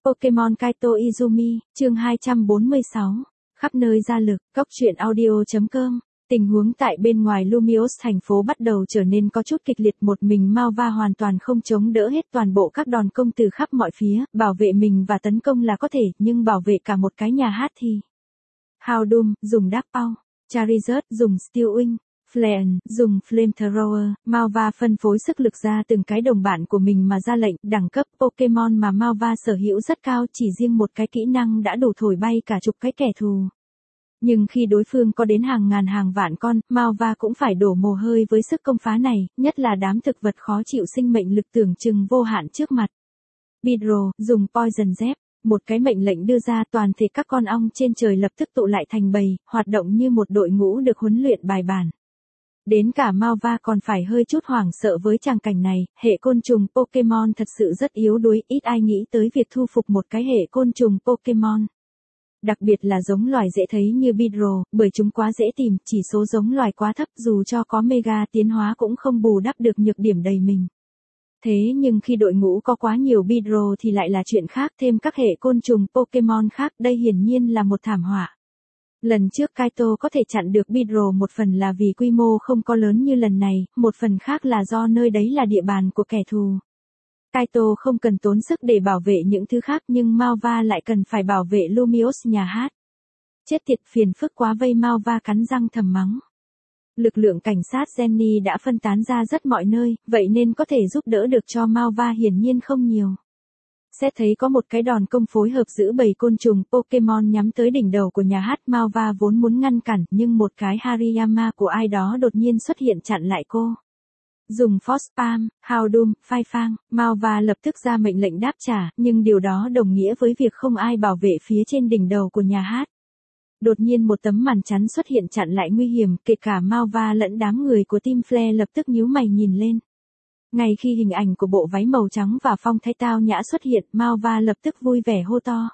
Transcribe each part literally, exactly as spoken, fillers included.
Pokemon Kaito Izumi, chương hai trăm bốn mươi sáu. Khắp nơi ra lực, Cốc truyện audio chấm com. Tình huống tại bên ngoài Lumiose thành phố bắt đầu trở nên có chút kịch liệt, một mình Malva hoàn toàn không chống đỡ hết toàn bộ các đòn công từ khắp mọi phía, bảo vệ mình và tấn công là có thể, nhưng bảo vệ cả một cái nhà hát thì... Houndoom, dùng Dark Paw, Charizard, dùng Steel Wing, Flareon, dùng Flamethrower, Malva phân phối sức lực ra từng cái đồng bạn của mình mà ra lệnh, đẳng cấp Pokemon mà Malva sở hữu rất cao, chỉ riêng một cái kỹ năng đã đủ thổi bay cả chục cái kẻ thù. Nhưng khi đối phương có đến hàng ngàn hàng vạn con, Malva cũng phải đổ mồ hôi với sức công phá này, nhất là đám thực vật khó chịu sinh mệnh lực tưởng chừng vô hạn trước mặt. Beedrill, dùng Poison Jab. Một cái mệnh lệnh đưa ra, toàn thể các con ong trên trời lập tức tụ lại thành bầy, hoạt động như một đội ngũ được huấn luyện bài bản. Đến cả Malva còn phải hơi chút hoảng sợ với tràng cảnh này, hệ côn trùng Pokemon thật sự rất yếu đuối, ít ai nghĩ tới việc thu phục một cái hệ côn trùng Pokemon. Đặc biệt là giống loài dễ thấy như Beedrill, bởi chúng quá dễ tìm, chỉ số giống loài quá thấp, dù cho có Mega tiến hóa cũng không bù đắp được nhược điểm đầy mình. Thế nhưng khi đội ngũ có quá nhiều Beedrill thì lại là chuyện khác, thêm các hệ côn trùng Pokemon khác, đây hiển nhiên là một thảm họa. Lần trước Kaito có thể chặn được Beedrill một phần là vì quy mô không có lớn như lần này, một phần khác là do nơi đấy là địa bàn của kẻ thù. Kaito không cần tốn sức để bảo vệ những thứ khác, nhưng Malva lại cần phải bảo vệ Lumiose nhà hát. Chết tiệt, phiền phức quá, vây Malva cắn răng thầm mắng. Lực lượng cảnh sát Jenny đã phân tán ra rất mọi nơi, vậy nên có thể giúp đỡ được cho Malva hiển nhiên không nhiều. Xét thấy có một cái đòn công phối hợp giữa bầy côn trùng Pokemon nhắm tới đỉnh đầu của nhà hát, Malva vốn muốn ngăn cản, nhưng một cái Hariyama của ai đó đột nhiên xuất hiện chặn lại cô. Dùng Force Palm, Houndoom, phai phang, Malva lập tức ra mệnh lệnh đáp trả, nhưng điều đó đồng nghĩa với việc không ai bảo vệ phía trên đỉnh đầu của nhà hát. Đột nhiên một tấm màn chắn xuất hiện chặn lại nguy hiểm, kể cả Malva lẫn đám người của Team Flare lập tức nhíu mày nhìn lên. Ngay khi hình ảnh của bộ váy màu trắng và phong thái tao nhã xuất hiện, Malva lập tức vui vẻ hô to.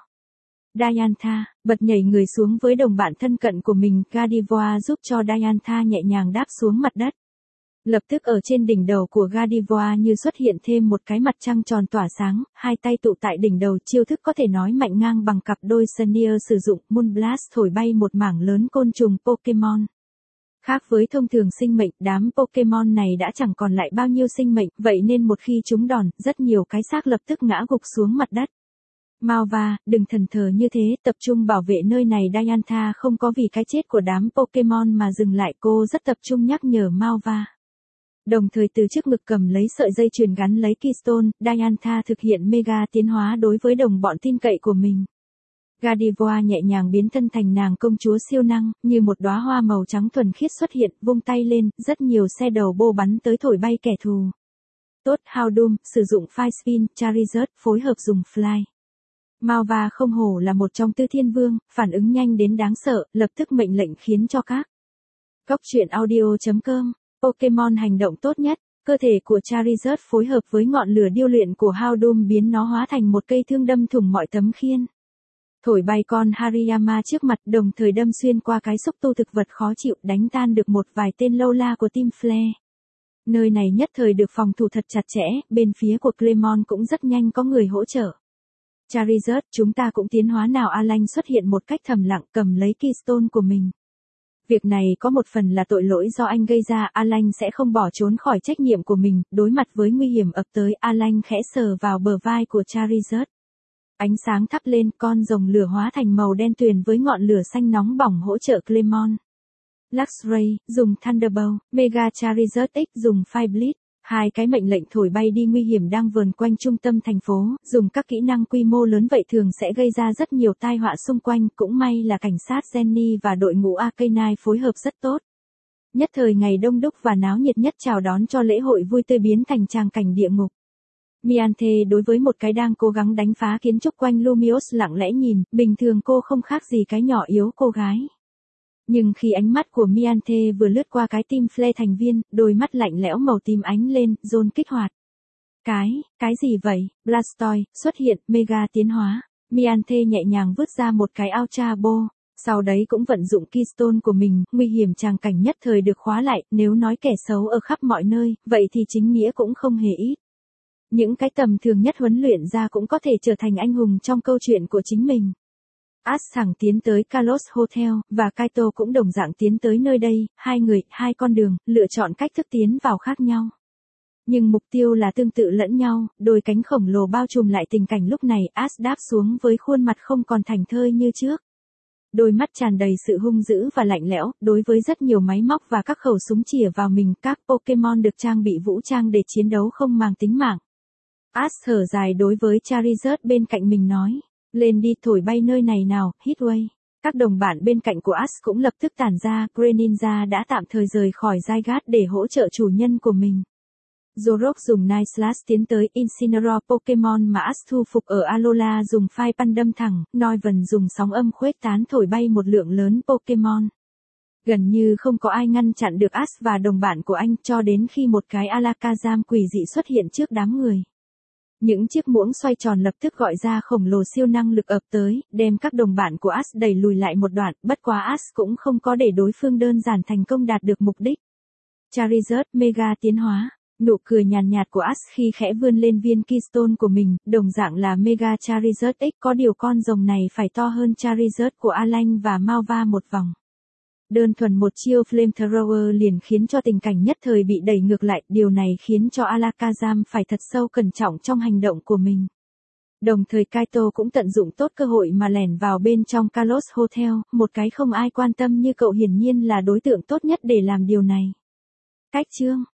Diantha, bật nhảy người xuống với đồng bạn thân cận của mình, Gardevoir giúp cho Diantha nhẹ nhàng đáp xuống mặt đất. Lập tức ở trên đỉnh đầu của Gardevoir như xuất hiện thêm một cái mặt trăng tròn tỏa sáng, hai tay tụ tại đỉnh đầu, chiêu thức có thể nói mạnh ngang bằng cặp đôi Sneer sử dụng Moonblast thổi bay một mảng lớn côn trùng Pokemon. Khác với thông thường sinh mệnh, đám Pokemon này đã chẳng còn lại bao nhiêu sinh mệnh, vậy nên một khi chúng đòn, rất nhiều cái xác lập tức ngã gục xuống mặt đất. Malva, đừng thần thờ như thế, tập trung bảo vệ nơi này. Diantha không có vì cái chết của đám Pokemon mà dừng lại, cô rất tập trung nhắc nhở Malva. Đồng thời từ trước ngực cầm lấy sợi dây chuyền gắn lấy Keystone, Diantha thực hiện Mega tiến hóa đối với đồng bọn tin cậy của mình. Gardevoir nhẹ nhàng biến thân thành nàng công chúa siêu năng, như một đóa hoa màu trắng thuần khiết xuất hiện, vung tay lên, rất nhiều xe đầu bô bắn tới thổi bay kẻ thù. Tốt, Houndoom, sử dụng Fire Spin, Charizard, phối hợp dùng Fly. Malva không hổ là một trong tứ thiên vương, phản ứng nhanh đến đáng sợ, lập tức mệnh lệnh khiến cho các Cốc truyện audio chấm com. Pokemon hành động tốt nhất, cơ thể của Charizard phối hợp với ngọn lửa điêu luyện của Houndoom biến nó hóa thành một cây thương đâm thủng mọi tấm khiên. Thổi bay con Hariyama trước mặt, đồng thời đâm xuyên qua cái xúc tu thực vật khó chịu, đánh tan được một vài tên lâu la của Team Flare. Nơi này nhất thời được phòng thủ thật chặt chẽ, bên phía của Clemon cũng rất nhanh có người hỗ trợ. Charizard, chúng ta cũng tiến hóa nào? Alan xuất hiện một cách thầm lặng, cầm lấy Keystone của mình. Việc này có một phần là tội lỗi do anh gây ra, Alan sẽ không bỏ trốn khỏi trách nhiệm của mình, đối mặt với nguy hiểm ập tới, Alan khẽ sờ vào bờ vai của Charizard. Ánh sáng thắp lên, con rồng lửa hóa thành màu đen tuyền với ngọn lửa xanh nóng bỏng hỗ trợ Clemon. Luxray, dùng Thunderbolt, Mega Charizard X dùng Fire Blitz. Hai cái mệnh lệnh thổi bay đi nguy hiểm đang vờn quanh trung tâm thành phố, dùng các kỹ năng quy mô lớn vậy thường sẽ gây ra rất nhiều tai họa xung quanh, cũng may là cảnh sát Jenny và đội ngũ Arcanine phối hợp rất tốt. Nhất thời ngày đông đúc và náo nhiệt nhất chào đón cho lễ hội vui tươi biến thành tràng cảnh địa ngục. Mianthe đối với một cái đang cố gắng đánh phá kiến trúc quanh Lumiose lặng lẽ nhìn, bình thường cô không khác gì cái nhỏ yếu cô gái. Nhưng khi ánh mắt của Mianthe vừa lướt qua cái Team Flare thành viên, đôi mắt lạnh lẽo màu tím ánh lên, Zone kích hoạt. Cái, cái gì vậy? Blastoise, xuất hiện, Mega tiến hóa. Mianthe nhẹ nhàng vứt ra một cái Ultra Ball. Sau đấy cũng vận dụng Keystone của mình, nguy hiểm tràng cảnh nhất thời được khóa lại, nếu nói kẻ xấu ở khắp mọi nơi, vậy thì chính nghĩa cũng không hề ít. Những cái tầm thường nhất huấn luyện ra cũng có thể trở thành anh hùng trong câu chuyện của chính mình. Ash thẳng tiến tới Carlos Hotel, và Kaito cũng đồng dạng tiến tới nơi đây, hai người, hai con đường, lựa chọn cách thức tiến vào khác nhau. Nhưng mục tiêu là tương tự lẫn nhau, đôi cánh khổng lồ bao trùm lại tình cảnh lúc này. Ash đáp xuống với khuôn mặt không còn thảnh thơi như trước. Đôi mắt tràn đầy sự hung dữ và lạnh lẽo, đối với rất nhiều máy móc và các khẩu súng chĩa vào mình, các Pokemon được trang bị vũ trang để chiến đấu không màng tính mạng. Ash thở dài đối với Charizard bên cạnh mình nói, lên đi thổi bay nơi này nào, Heatwave. Các đồng bạn bên cạnh của Ash cũng lập tức tản ra, Greninja đã tạm thời rời khỏi Zygarde để hỗ trợ chủ nhân của mình. Zorok dùng Night Slash tiến tới Incineroar Pokemon mà Ash thu phục ở Alola dùng phai pan đâm thẳng, Noivern dùng sóng âm khuếch tán thổi bay một lượng lớn Pokemon. Gần như không có ai ngăn chặn được Ash và đồng bạn của anh cho đến khi một cái Alakazam quỷ dị xuất hiện trước đám người. Những chiếc muỗng xoay tròn lập tức gọi ra khổng lồ siêu năng lực ập tới, đem các đồng bạn của Ash đẩy lùi lại một đoạn, bất quá Ash cũng không có để đối phương đơn giản thành công đạt được mục đích. Charizard Mega tiến hóa. Nụ cười nhàn nhạt, nhạt của Ash khi khẽ vươn lên viên Keystone của mình, đồng dạng là Mega Charizard X, có điều con rồng này phải to hơn Charizard của Alan và Malva một vòng. Đơn thuần một chiêu Flamethrower liền khiến cho tình cảnh nhất thời bị đẩy ngược lại, điều này khiến cho Alakazam phải thật sâu cẩn trọng trong hành động của mình. Đồng thời Kaito cũng tận dụng tốt cơ hội mà lẻn vào bên trong Carlos Hotel, một cái không ai quan tâm như cậu hiển nhiên là đối tượng tốt nhất để làm điều này. Cách chương